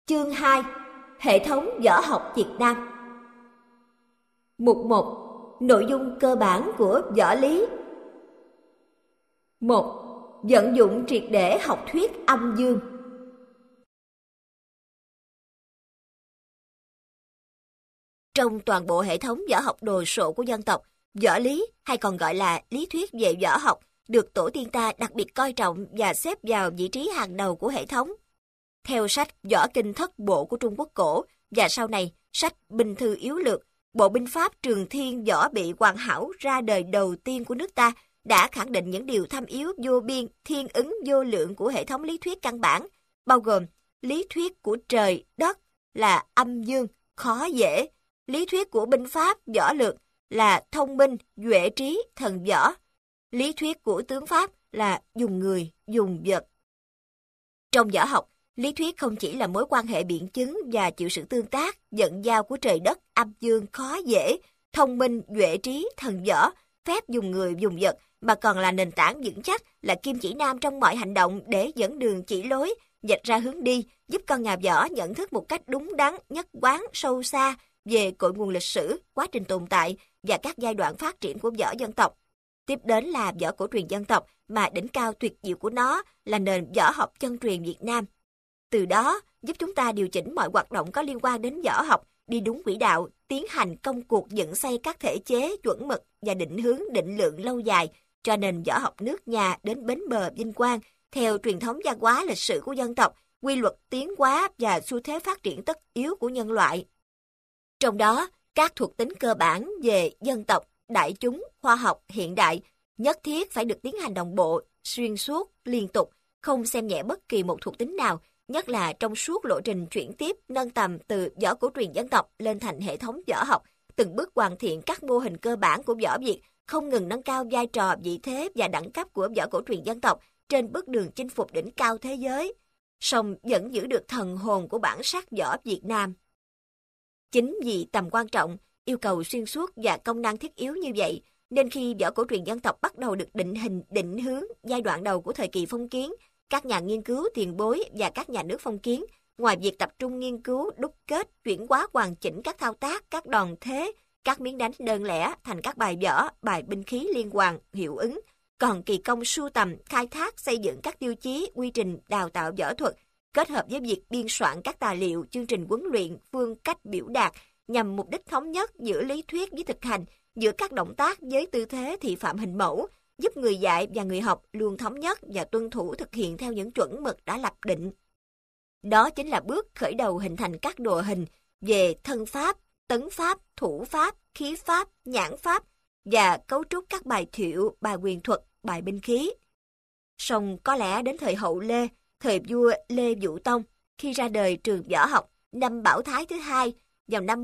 Chương 2: Hệ thống võ học Việt Nam. Mục 1: Nội dung cơ bản của võ lý. 1. Vận dụng triệt để học thuyết âm dương. Trong toàn bộ hệ thống võ học đồ sộ của dân tộc, võ lý hay còn gọi là lý thuyết về võ học được tổ tiên ta đặc biệt coi trọng và xếp vào vị trí hàng đầu của hệ thống. Theo sách Võ Kinh Thất Bộ của Trung Quốc cổ và sau này sách Binh Thư Yếu Lược, bộ binh pháp Trường Thiên Võ Bị Hoàn Hảo ra đời đầu tiên của nước ta đã khẳng định những điều thâm yếu vô biên, thiên ứng vô lượng của hệ thống lý thuyết căn bản, bao gồm lý thuyết của trời, đất là âm dương, khó dễ, lý thuyết của binh pháp, võ lược là thông minh, duệ trí, thần võ, lý thuyết của tướng pháp là dùng người, dùng vật. Trong võ học, lý thuyết không chỉ là mối quan hệ biện chứng và chịu sự tương tác, vận giao của trời đất, âm dương, khó dễ, thông minh, duệ trí, thần võ, phép dùng người, dùng vật, mà còn là nền tảng vững chắc, là kim chỉ nam trong mọi hành động để dẫn đường chỉ lối, vạch ra hướng đi, giúp con nhà võ nhận thức một cách đúng đắn, nhất quán, sâu xa về cội nguồn lịch sử, quá trình tồn tại và các giai đoạn phát triển của võ dân tộc. Tiếp đến là võ cổ truyền dân tộc, mà đỉnh cao tuyệt diệu của nó là nền võ học chân truyền Việt Nam. Từ đó, giúp chúng ta điều chỉnh mọi hoạt động có liên quan đến võ học, đi đúng quỹ đạo, tiến hành công cuộc dựng xây các thể chế, chuẩn mực và định hướng, định lượng lâu dài cho nền võ học nước nhà đến bến bờ vinh quang, theo truyền thống văn hóa lịch sử của dân tộc, quy luật tiến hóa và xu thế phát triển tất yếu của nhân loại. Trong đó, các thuộc tính cơ bản về dân tộc, đại chúng, khoa học, hiện đại nhất thiết phải được tiến hành đồng bộ, xuyên suốt, liên tục, không xem nhẹ bất kỳ một thuộc tính nào, nhất là trong suốt lộ trình chuyển tiếp, nâng tầm từ võ cổ truyền dân tộc lên thành hệ thống võ học, từng bước hoàn thiện các mô hình cơ bản của võ Việt, không ngừng nâng cao vai trò, vị thế và đẳng cấp của võ cổ truyền dân tộc trên bước đường chinh phục đỉnh cao thế giới, song vẫn giữ được thần hồn của bản sắc võ Việt Nam. Chính vì tầm quan trọng, yêu cầu xuyên suốt và công năng thiết yếu như vậy, nên khi võ cổ truyền dân tộc bắt đầu được định hình, định hướng giai đoạn đầu của thời kỳ phong kiến, các nhà nghiên cứu tiền bối và các nhà nước phong kiến, ngoài việc tập trung nghiên cứu, đúc kết, chuyển hóa hoàn chỉnh các thao tác, các đòn thế, các miếng đánh đơn lẻ thành các bài võ, bài binh khí liên hoàn, hiệu ứng, còn kỳ công sưu tầm, khai thác, xây dựng các tiêu chí, quy trình đào tạo võ thuật, kết hợp với việc biên soạn các tài liệu, chương trình huấn luyện, phương cách biểu đạt, nhằm mục đích thống nhất giữa lý thuyết với thực hành, giữa các động tác với tư thế thị phạm hình mẫu, giúp người dạy và người học luôn thống nhất và tuân thủ thực hiện theo những chuẩn mực đã lập định. Đó chính là bước khởi đầu hình thành các đồ hình về thân pháp, tấn pháp, thủ pháp, khí pháp, nhãn pháp và cấu trúc các bài thiệu, bài quyền thuật, bài binh khí. Song có lẽ đến thời Hậu Lê, thời vua Lê Vũ Tông, khi ra đời trường võ học năm Bảo Thái thứ hai vào năm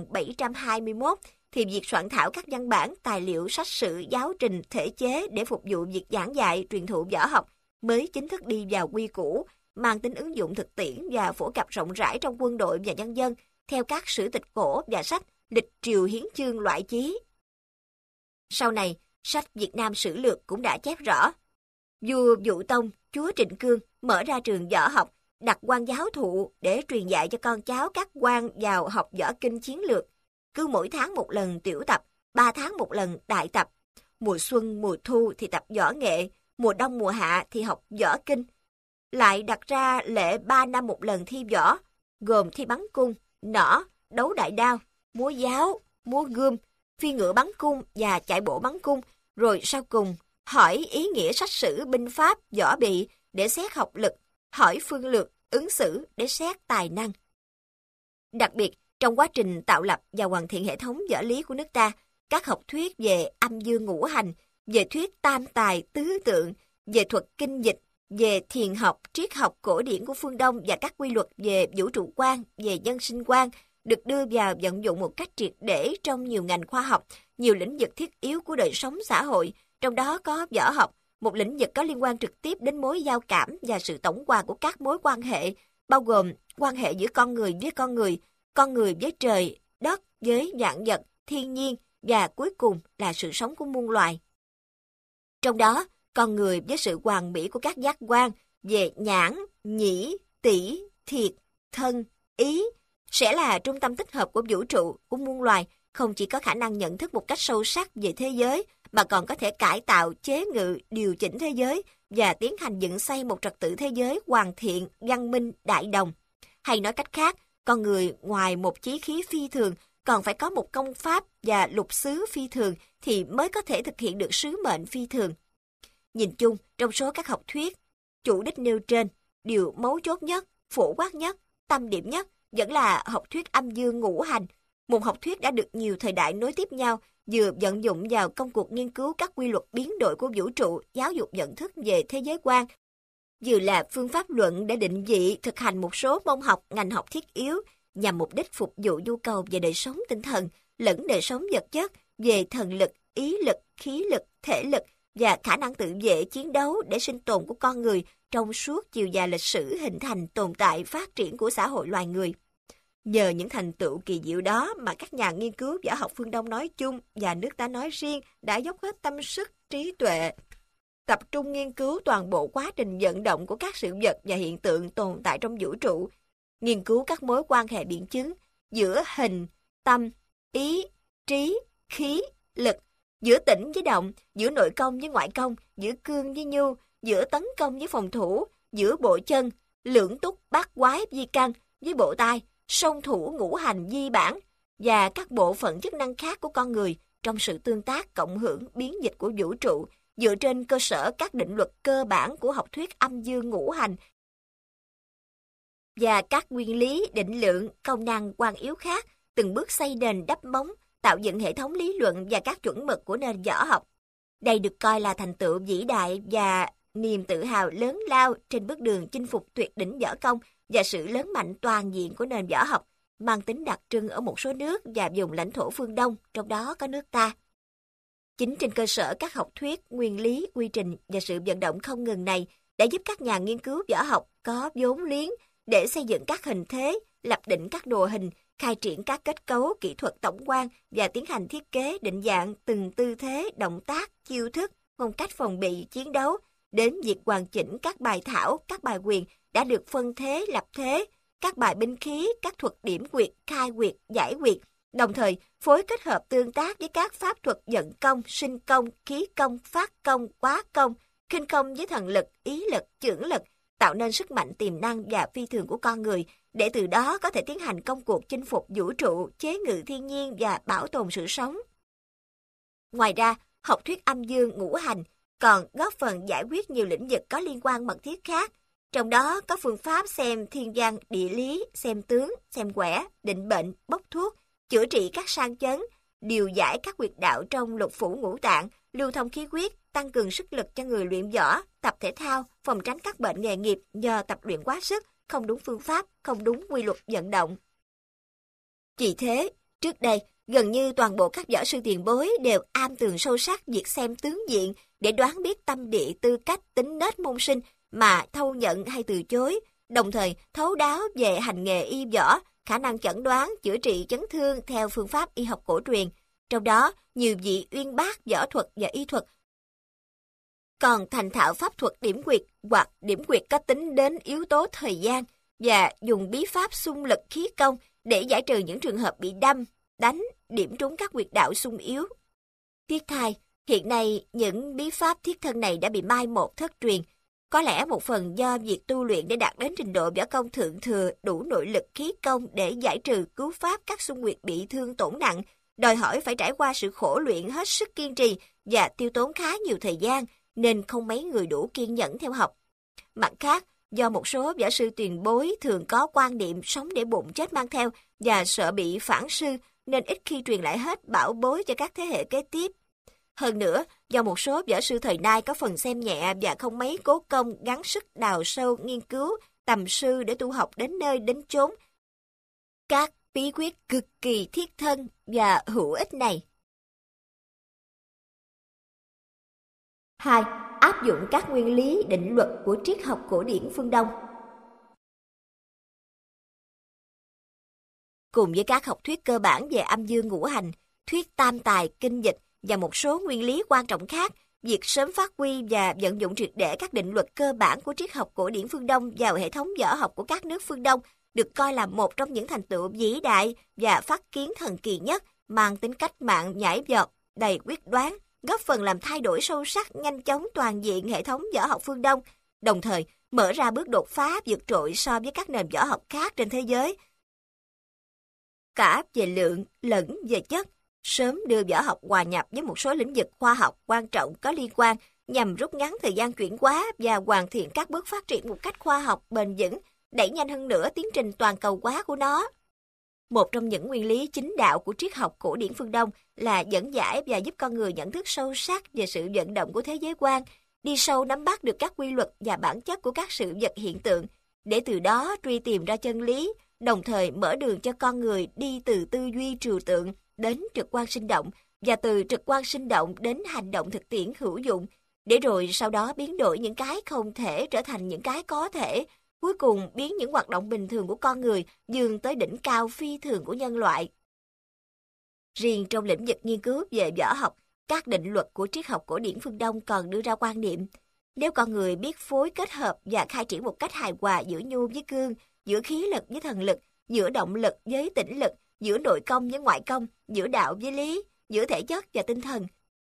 1721, thì việc soạn thảo các văn bản, tài liệu, sách sử, giáo trình, thể chế để phục vụ việc giảng dạy, truyền thụ võ học mới chính thức đi vào quy củ, mang tính ứng dụng thực tiễn và phổ cập rộng rãi trong quân đội và nhân dân, theo các sử tịch cổ và sách lịch triều hiến chương loại chí. Sau này, sách Việt Nam Sử Lược cũng đã chép rõ, vua Vũ Tông, chúa Trịnh Cương mở ra trường võ học, đặt quan giáo thụ để truyền dạy cho con cháu các quan vào học võ kinh chiến lược. Cứ mỗi tháng một lần tiểu tập, 3 tháng một lần đại tập. Mùa xuân, mùa thu thì tập võ nghệ, mùa đông, mùa hạ thì học võ kinh. Lại đặt ra lệ 3 năm một lần thi võ, gồm thi bắn cung, nỏ, đấu đại đao, múa giáo, múa gươm, phi ngựa bắn cung và chạy bộ bắn cung, rồi sau cùng hỏi ý nghĩa sách sử, binh pháp, võ bị để xét học lực, hỏi phương lược, ứng xử để xét tài năng. Đặc biệt, trong quá trình tạo lập và hoàn thiện hệ thống võ lý của nước ta, các học thuyết về âm dương ngũ hành, về thuyết tam tài tứ tượng, về thuật kinh dịch, về thiền học, triết học cổ điển của phương Đông và các quy luật về vũ trụ quan, về nhân sinh quan được đưa vào vận dụng một cách triệt để trong nhiều ngành khoa học, nhiều lĩnh vực thiết yếu của đời sống xã hội, trong đó có võ học, một lĩnh vực có liên quan trực tiếp đến mối giao cảm và sự tổng hòa của các mối quan hệ, bao gồm quan hệ giữa con người với trời, đất, với vạn vật, thiên nhiên và cuối cùng là sự sống của muôn loài. Trong đó, con người với sự hoàn mỹ của các giác quan về nhãn, nhĩ, tỷ, thiệt, thân, ý sẽ là trung tâm tích hợp của vũ trụ, của muôn loài, không chỉ có khả năng nhận thức một cách sâu sắc về thế giới, mà còn có thể cải tạo, chế ngự, điều chỉnh thế giới và tiến hành dựng xây một trật tự thế giới hoàn thiện, văn minh, đại đồng. Hay nói cách khác, con người ngoài một chí khí phi thường còn phải có một công pháp và lục xứ phi thường thì mới có thể thực hiện được sứ mệnh phi thường. Nhìn chung, trong số các học thuyết, chủ đích nêu trên, điều mấu chốt nhất, phổ quát nhất, tâm điểm nhất vẫn là học thuyết âm dương ngũ hành, một học thuyết đã được nhiều thời đại nối tiếp nhau, vừa vận dụng vào công cuộc nghiên cứu các quy luật biến đổi của vũ trụ, giáo dục nhận thức về thế giới quan, vừa là phương pháp luận để định vị, thực hành một số môn học, ngành học thiết yếu, nhằm mục đích phục vụ nhu cầu về đời sống tinh thần, lẫn đời sống vật chất, về thần lực, ý lực, khí lực, thể lực và khả năng tự vệ chiến đấu để sinh tồn của con người trong suốt chiều dài lịch sử hình thành, tồn tại, phát triển của xã hội loài người. Nhờ những thành tựu kỳ diệu đó mà các nhà nghiên cứu võ học phương Đông nói chung và nước ta nói riêng đã dốc hết tâm sức, trí tuệ, tập trung nghiên cứu toàn bộ quá trình vận động của các sự vật và hiện tượng tồn tại trong vũ trụ, nghiên cứu các mối quan hệ biện chứng giữa hình, tâm, ý, trí, khí, lực, giữa tĩnh với động, giữa nội công với ngoại công, giữa cương với nhu, giữa tấn công với phòng thủ, giữa bộ chân, lưỡng túc bát quái vi căn với bộ tai, song thủ ngũ hành di bản và các bộ phận chức năng khác của con người trong sự tương tác cộng hưởng biến dịch của vũ trụ dựa trên cơ sở các định luật cơ bản của học thuyết âm dương ngũ hành và các nguyên lý, định lượng, công năng quan yếu khác, từng bước xây nền đắp móng, tạo dựng hệ thống lý luận và các chuẩn mực của nền võ học. Đây được coi là thành tựu vĩ đại và niềm tự hào lớn lao trên bước đường chinh phục tuyệt đỉnh võ công và sự lớn mạnh toàn diện của nền võ học, mang tính đặc trưng ở một số nước và vùng lãnh thổ phương Đông, trong đó có nước ta. Chính trên cơ sở các học thuyết, nguyên lý, quy trình và sự vận động không ngừng này đã giúp các nhà nghiên cứu võ học có vốn liếng để xây dựng các hình thế, lập định các đồ hình, khai triển các kết cấu kỹ thuật tổng quan và tiến hành thiết kế định dạng từng tư thế, động tác, chiêu thức, phong cách phòng bị, chiến đấu, đến việc hoàn chỉnh các bài thảo, các bài quyền đã được phân thế, lập thế, các bài binh khí, các thuật điểm quyệt, khai quyệt, giải quyệt, đồng thời phối kết hợp tương tác với các pháp thuật vận công, sinh công, khí công, phát công, quá công, khinh công với thần lực, ý lực, chưởng lực, tạo nên sức mạnh tiềm năng và phi thường của con người, để từ đó có thể tiến hành công cuộc chinh phục vũ trụ, chế ngự thiên nhiên và bảo tồn sự sống. Ngoài ra, học thuyết âm dương ngũ hành còn góp phần giải quyết nhiều lĩnh vực có liên quan mật thiết khác, trong đó có phương pháp xem thiên văn, địa lý, xem tướng, xem quẻ, định bệnh, bốc thuốc, chữa trị các sang chấn, điều giải các huyệt đạo trong lục phủ ngũ tạng, lưu thông khí huyết, tăng cường sức lực cho người luyện võ, tập thể thao, phòng tránh các bệnh nghề nghiệp do tập luyện quá sức, không đúng phương pháp, không đúng quy luật vận động. Vì thế, trước đây, gần như toàn bộ các võ sư tiền bối đều am tường sâu sắc việc xem tướng diện để đoán biết tâm địa, tư cách, tính nết môn sinh mà thâu nhận hay từ chối, đồng thời thấu đáo về hành nghề y võ, khả năng chẩn đoán, chữa trị chấn thương theo phương pháp y học cổ truyền. Trong đó, nhiều vị uyên bác võ thuật và y thuật còn thành thạo pháp thuật điểm quyệt hoặc điểm quyệt có tính đến yếu tố thời gian và dùng bí pháp xung lực khí công để giải trừ những trường hợp bị đâm, đánh, điểm trúng các huyệt đạo xung yếu. Tiếc thay, hiện nay những bí pháp thiết thân này đã bị mai một thất truyền, có lẽ một phần do việc tu luyện để đạt đến trình độ võ công thượng thừa đủ nội lực khí công để giải trừ cứu pháp các xung huyệt bị thương tổn nặng, đòi hỏi phải trải qua sự khổ luyện hết sức kiên trì và tiêu tốn khá nhiều thời gian, nên không mấy người đủ kiên nhẫn theo học. Mặt khác, do một số võ sư tiền bối thường có quan niệm sống để bụng chết mang theo và sợ bị phản sư, nên ít khi truyền lại hết bảo bối cho các thế hệ kế tiếp. Hơn nữa, do một số võ sư thời nay có phần xem nhẹ và không mấy cố công gắng sức đào sâu nghiên cứu, tầm sư để tu học đến nơi đến chốn các bí quyết cực kỳ thiết thân và hữu ích này. 2. Áp dụng các nguyên lý định luật của triết học cổ điển phương Đông. Cùng với các học thuyết cơ bản về âm dương ngũ hành, thuyết tam tài, kinh dịch và một số nguyên lý quan trọng khác, việc sớm phát huy và vận dụng triệt để các định luật cơ bản của triết học cổ điển phương Đông vào hệ thống võ học của các nước phương Đông được coi là một trong những thành tựu vĩ đại và phát kiến thần kỳ nhất, mang tính cách mạng nhảy vọt, đầy quyết đoán, góp phần làm thay đổi sâu sắc, nhanh chóng toàn diện hệ thống võ học phương Đông, đồng thời mở ra bước đột phá vượt trội so với các nền võ học khác trên thế giới, cả về lượng lẫn về chất, sớm đưa võ học hòa nhập với một số lĩnh vực khoa học quan trọng có liên quan, nhằm rút ngắn thời gian chuyển hóa và hoàn thiện các bước phát triển một cách khoa học bền vững, đẩy nhanh hơn nữa tiến trình toàn cầu hóa của nó. Một trong những nguyên lý chính đạo của triết học cổ điển phương Đông là dẫn giải và giúp con người nhận thức sâu sắc về sự vận động của thế giới quan, đi sâu nắm bắt được các quy luật và bản chất của các sự vật hiện tượng, để từ đó truy tìm ra chân lý, đồng thời mở đường cho con người đi từ tư duy trừu tượng đến trực quan sinh động, và từ trực quan sinh động đến hành động thực tiễn hữu dụng, để rồi sau đó biến đổi những cái không thể trở thành những cái có thể, cuối cùng biến những hoạt động bình thường của con người vươn tới đỉnh cao phi thường của nhân loại. Riêng trong lĩnh vực nghiên cứu về võ học, các định luật của triết học cổ điển phương Đông còn đưa ra quan niệm, nếu con người biết phối kết hợp và khai triển một cách hài hòa giữa nhu với cương, giữa khí lực với thần lực, giữa động lực với tĩnh lực, giữa nội công với ngoại công, giữa đạo với lý, giữa thể chất và tinh thần.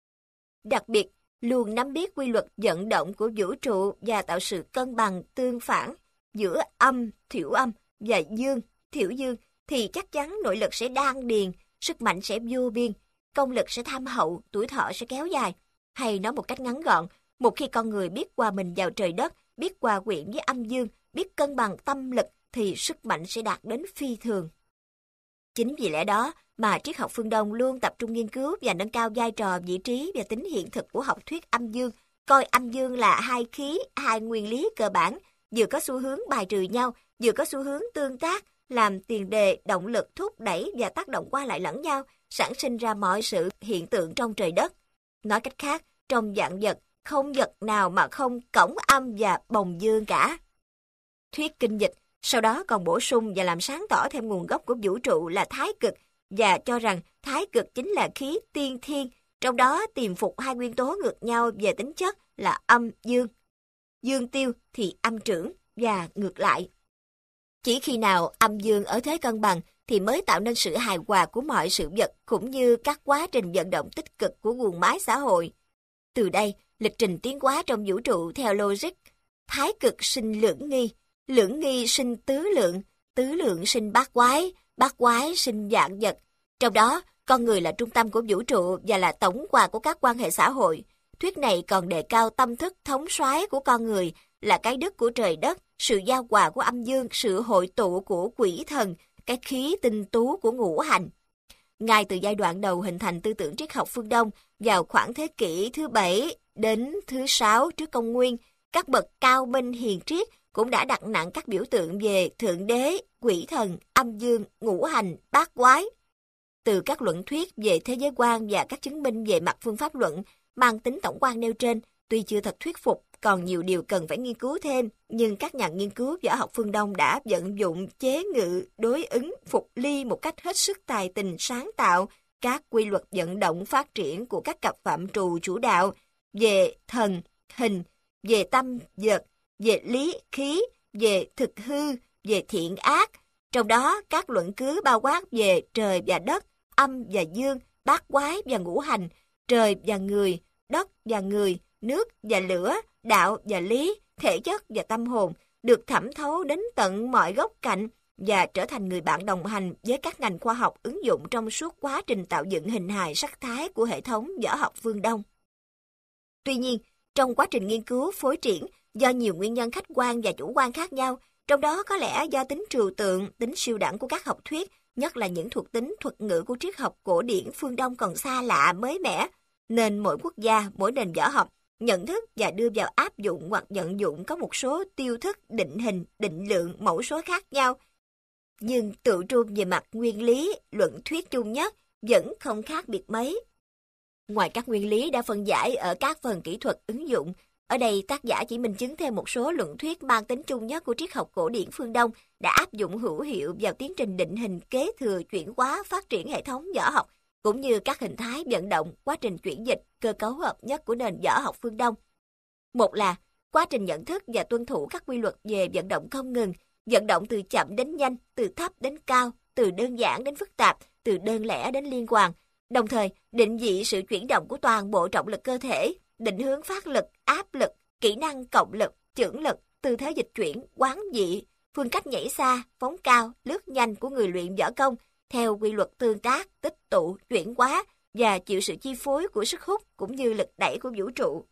Đặc biệt, luôn nắm biết quy luật vận động của vũ trụ và tạo sự cân bằng tương phản giữa âm, thiểu âm và dương, thiểu dương, thì chắc chắn nội lực sẽ đan điền, sức mạnh sẽ vô biên, công lực sẽ tham hậu, tuổi thọ sẽ kéo dài. Hay nói một cách ngắn gọn, một khi con người biết hòa mình vào trời đất, biết hòa quyện với âm dương, biết cân bằng tâm lực, thì sức mạnh sẽ đạt đến phi thường. Chính vì lẽ đó mà triết học phương Đông luôn tập trung nghiên cứu và nâng cao vai trò, vị trí và tính hiện thực của học thuyết âm dương, coi âm dương là hai khí, hai nguyên lý cơ bản, vừa có xu hướng bài trừ nhau, vừa có xu hướng tương tác, làm tiền đề, động lực thúc đẩy và tác động qua lại lẫn nhau, sản sinh ra mọi sự hiện tượng trong trời đất. Nói cách khác, trong vạn vật, không vật nào mà không cổng âm và bồng dương cả. Thuyết kinh dịch sau đó còn bổ sung và làm sáng tỏ thêm nguồn gốc của vũ trụ là thái cực, và cho rằng thái cực chính là khí tiên thiên, trong đó tìm phục hai nguyên tố ngược nhau về tính chất là âm dương. Dương tiêu thì âm trưởng và ngược lại. Chỉ khi nào âm dương ở thế cân bằng thì mới tạo nên sự hài hòa của mọi sự vật, cũng như các quá trình vận động tích cực của guồng máy xã hội. Từ đây, lịch trình tiến hóa trong vũ trụ theo logic, thái cực sinh lưỡng nghi sinh tứ lượng sinh bát quái sinh vạn vật. Trong đó, con người là trung tâm của vũ trụ và là tổng hòa của các quan hệ xã hội. Thuyết này còn đề cao tâm thức thống soái của con người, là cái đức của trời đất, sự giao hòa của âm dương, sự hội tụ của quỷ thần, cái khí tinh tú của ngũ hành. Ngay từ giai đoạn đầu hình thành tư tưởng triết học phương Đông, vào khoảng thế kỷ thứ 7 đến thứ 6 trước công nguyên, các bậc cao minh hiền triết cũng đã đặt nặng các biểu tượng về thượng đế, quỷ thần, âm dương, ngũ hành, bát quái. Từ các luận thuyết về thế giới quan và các chứng minh về mặt phương pháp luận mang tính tổng quan nêu trên, tuy chưa thật thuyết phục, còn nhiều điều cần phải nghiên cứu thêm, nhưng các nhà nghiên cứu võ học phương Đông đã vận dụng chế ngự, đối ứng, phục ly một cách hết sức tài tình sáng tạo các quy luật vận động phát triển của các cặp phạm trù chủ đạo về thần, hình, về tâm, vật, về lý, khí, về thực hư, về thiện ác. Trong đó, các luận cứ bao quát về trời và đất, âm và dương, bát quái và ngũ hành, trời và người, đất và người, nước và lửa, đạo và lý, thể chất và tâm hồn, được thẩm thấu đến tận mọi góc cạnh và trở thành người bạn đồng hành với các ngành khoa học ứng dụng trong suốt quá trình tạo dựng hình hài sắc thái của hệ thống võ học phương Đông. Tuy nhiên, trong quá trình nghiên cứu phối triển, do nhiều nguyên nhân khách quan và chủ quan khác nhau, trong đó có lẽ do tính trừu tượng, tính siêu đẳng của các học thuyết, nhất là những thuộc tính thuật ngữ của triết học cổ điển phương Đông còn xa lạ, mới mẻ, nên mỗi quốc gia, mỗi nền võ học nhận thức và đưa vào áp dụng hoặc vận dụng có một số tiêu thức, định hình, định lượng, mẫu số khác nhau, nhưng tự trung về mặt nguyên lý, luận thuyết chung nhất vẫn không khác biệt mấy. Ngoài các nguyên lý đã phân giải ở các phần kỹ thuật ứng dụng, ở đây tác giả chỉ minh chứng thêm một số luận thuyết mang tính chung nhất của triết học cổ điển phương Đông đã áp dụng hữu hiệu vào tiến trình định hình, kế thừa, chuyển hóa, phát triển hệ thống võ học, cũng như các hình thái vận động, quá trình chuyển dịch, cơ cấu hợp nhất của nền võ học phương Đông. Một là quá trình nhận thức và tuân thủ các quy luật về vận động không ngừng, vận động từ chậm đến nhanh, từ thấp đến cao, từ đơn giản đến phức tạp, từ đơn lẻ đến liên hoàn, đồng thời định vị sự chuyển động của toàn bộ trọng lực cơ thể, định hướng phát lực, áp lực, kỹ năng cộng lực, chưởng lực, tư thế dịch chuyển, quán dị, phương cách nhảy xa, phóng cao, lướt nhanh của người luyện võ công theo quy luật tương tác, tích tụ, chuyển hóa và chịu sự chi phối của sức hút cũng như lực đẩy của vũ trụ.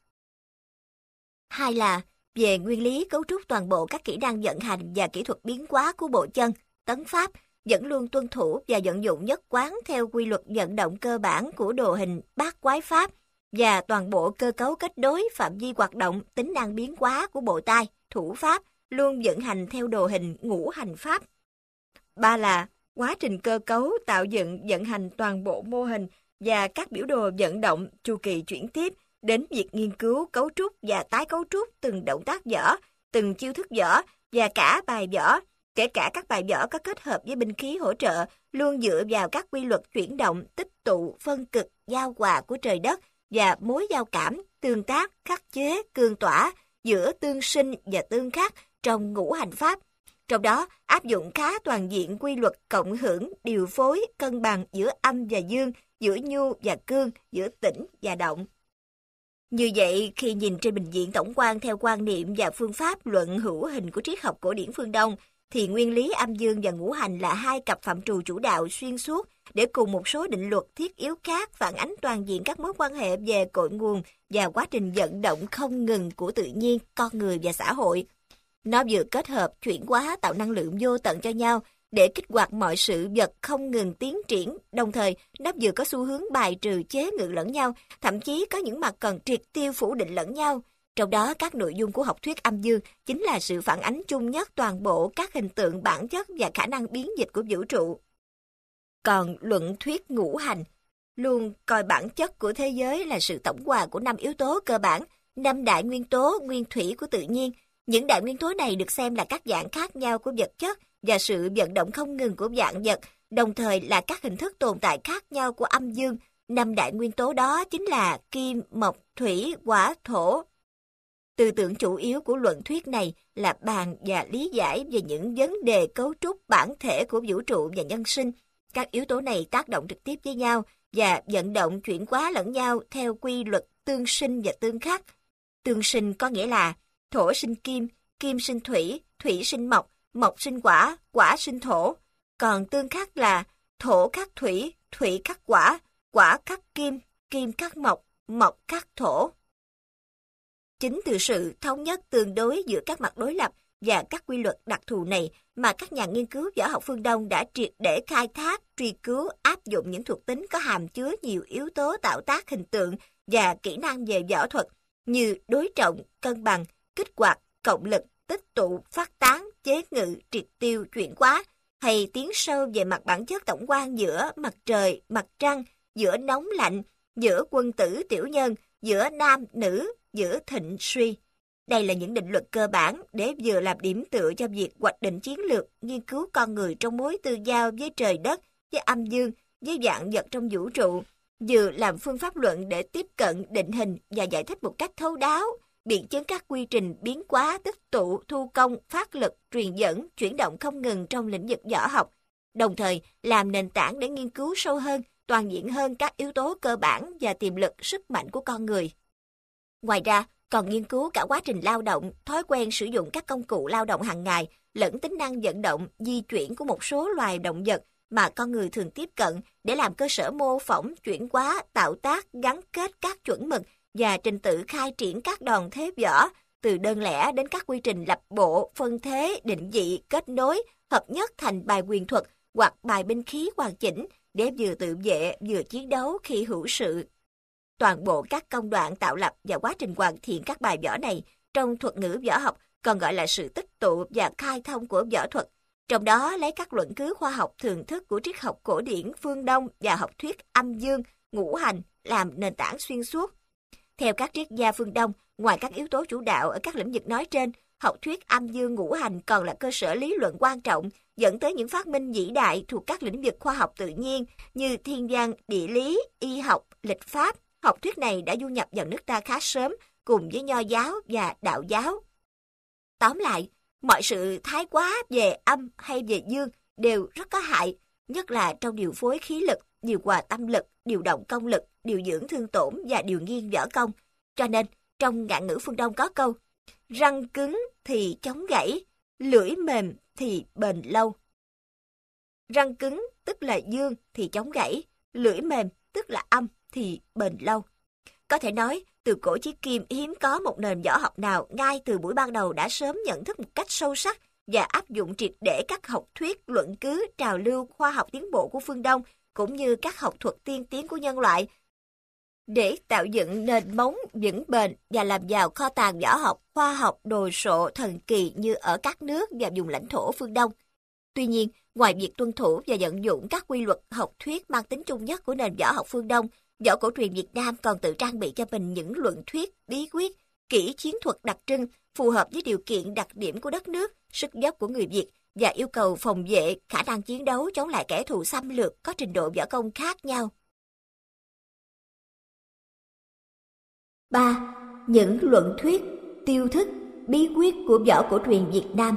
Hai là về nguyên lý cấu trúc toàn bộ các kỹ năng vận hành và kỹ thuật biến hóa của bộ chân, tấn pháp, vẫn luôn tuân thủ và vận dụng nhất quán theo quy luật vận động cơ bản của đồ hình bát quái pháp và toàn bộ cơ cấu kết nối phạm vi hoạt động tính năng biến hóa của bộ tay, thủ pháp luôn vận hành theo đồ hình ngũ hành pháp. Ba là quá trình cơ cấu tạo dựng vận hành toàn bộ mô hình và các biểu đồ vận động chu kỳ chuyển tiếp đến việc nghiên cứu cấu trúc và tái cấu trúc từng động tác võ, từng chiêu thức võ và cả bài võ, kể cả các bài võ có kết hợp với binh khí hỗ trợ, luôn dựa vào các quy luật chuyển động, tích tụ, phân cực, giao hòa của trời đất và mối giao cảm, tương tác, khắc chế, cương tỏa giữa tương sinh và tương khắc trong ngũ hành pháp. Trong đó áp dụng khá toàn diện quy luật cộng hưởng, điều phối, cân bằng giữa âm và dương, giữa nhu và cương, giữa tĩnh và động. Như vậy, khi nhìn trên bình diện tổng quan theo quan niệm và phương pháp luận hữu hình của triết học cổ điển phương Đông, thì nguyên lý âm dương và ngũ hành là hai cặp phạm trù chủ đạo xuyên suốt để cùng một số định luật thiết yếu khác phản ánh toàn diện các mối quan hệ về cội nguồn và quá trình vận động không ngừng của tự nhiên, con người và xã hội. Nó vừa kết hợp chuyển hóa tạo năng lượng vô tận cho nhau để kích hoạt mọi sự vật không ngừng tiến triển, đồng thời nó vừa có xu hướng bài trừ chế ngự lẫn nhau, thậm chí có những mặt cần triệt tiêu phủ định lẫn nhau. Trong đó các nội dung của học thuyết âm dương chính là sự phản ánh chung nhất toàn bộ các hình tượng bản chất và khả năng biến dịch của vũ trụ. Còn luận thuyết ngũ hành luôn coi bản chất của thế giới là sự tổng hòa của 5 yếu tố cơ bản, 5 đại nguyên tố nguyên thủy của tự nhiên. Những đại nguyên tố này được xem là các dạng khác nhau của vật chất và sự vận động không ngừng của vạn vật, đồng thời là các hình thức tồn tại khác nhau của âm dương. 5 đại nguyên tố đó chính là kim, mộc, thủy, hỏa, thổ. Tư tưởng chủ yếu của luận thuyết này là bàn và lý giải về những vấn đề cấu trúc bản thể của vũ trụ và nhân sinh. Các yếu tố này tác động trực tiếp với nhau và vận động chuyển hóa lẫn nhau theo quy luật tương sinh và tương khắc. Tương sinh có nghĩa là thổ sinh kim, kim sinh thủy, thủy sinh mộc, mộc sinh hỏa, hỏa sinh thổ. Còn tương khắc là thổ khắc thủy, thủy khắc hỏa, hỏa khắc kim, kim khắc mộc, mộc khắc thổ. Chính từ sự thống nhất tương đối giữa các mặt đối lập và các quy luật đặc thù này mà các nhà nghiên cứu võ học phương Đông đã triệt để khai thác, truy cứu, áp dụng những thuộc tính có hàm chứa nhiều yếu tố tạo tác hình tượng và kỹ năng về võ thuật như đối trọng, cân bằng, kích hoạt, cộng lực, tích tụ, phát tán, chế ngự, triệt tiêu, chuyển hóa, hay tiến sâu về mặt bản chất tổng quan giữa mặt trời, mặt trăng, giữa nóng lạnh, giữa quân tử tiểu nhân, giữa nam, nữ, giữa thịnh, suy. Đây là những định luật cơ bản để vừa làm điểm tựa cho việc hoạch định chiến lược, nghiên cứu con người trong mối tương giao với trời đất, với âm dương, với vạn vật trong vũ trụ, vừa làm phương pháp luận để tiếp cận, định hình và giải thích một cách thấu đáo, biện chứng các quy trình biến hóa, tích tụ, thu công, phát lực, truyền dẫn, chuyển động không ngừng trong lĩnh vực võ học, đồng thời làm nền tảng để nghiên cứu sâu hơn, toàn diện hơn các yếu tố cơ bản và tiềm lực, sức mạnh của con người. Ngoài ra, còn nghiên cứu cả quá trình lao động, thói quen sử dụng các công cụ lao động hàng ngày, lẫn tính năng vận động, di chuyển của một số loài động vật mà con người thường tiếp cận để làm cơ sở mô phỏng, chuyển hóa, tạo tác, gắn kết các chuẩn mực và trình tự khai triển các đòn thế võ, từ đơn lẻ đến các quy trình lập bộ, phân thế, định vị, kết nối, hợp nhất thành bài quyền thuật hoặc bài binh khí hoàn chỉnh để vừa tự vệ vừa chiến đấu khi hữu sự. Toàn bộ các công đoạn tạo lập và quá trình hoàn thiện các bài võ này trong thuật ngữ võ học còn gọi là sự tích tụ và khai thông của võ thuật. Trong đó lấy các luận cứ khoa học thường thức của triết học cổ điển phương Đông và học thuyết âm dương, ngũ hành làm nền tảng xuyên suốt. Theo các triết gia phương Đông, ngoài các yếu tố chủ đạo ở các lĩnh vực nói trên, học thuyết âm dương ngũ hành còn là cơ sở lý luận quan trọng dẫn tới những phát minh vĩ đại thuộc các lĩnh vực khoa học tự nhiên như thiên văn, địa lý, y học, lịch pháp. Học thuyết này đã du nhập vào nước ta khá sớm cùng với Nho giáo và Đạo giáo. Tóm lại, Mọi sự thái quá về âm hay về dương đều rất có hại, nhất là trong điều phối khí lực, điều hòa tâm lực, điều động công lực, điều dưỡng thương tổn và điều nghiên võ công. Cho nên, trong ngạn ngữ phương Đông có câu, răng cứng thì chống gãy, lưỡi mềm thì bền lâu. Răng cứng tức là dương thì chống gãy, lưỡi mềm tức là âm thì bền lâu. Có thể nói, từ cổ chí kim hiếm có một nền võ học nào ngay từ buổi ban đầu đã sớm nhận thức một cách sâu sắc và áp dụng triệt để các học thuyết, luận cứ, trào lưu khoa học tiến bộ của phương Đông, cũng như các học thuật tiên tiến của nhân loại, để tạo dựng nền móng vững bền và làm giàu kho tàng võ học, khoa học, đồ sộ, thần kỳ như ở các nước và vùng lãnh thổ phương Đông. Tuy nhiên, ngoài việc tuân thủ và vận dụng các quy luật học thuyết mang tính chung nhất của nền võ học phương Đông, võ cổ truyền Việt Nam còn tự trang bị cho mình những luận thuyết, bí quyết, kỹ chiến thuật đặc trưng phù hợp với điều kiện đặc điểm của đất nước, sức dốc của người Việt và yêu cầu phòng vệ, khả năng chiến đấu chống lại kẻ thù xâm lược có trình độ võ công khác nhau. 3. Những luận thuyết, tiêu thức, bí quyết của võ cổ truyền Việt Nam.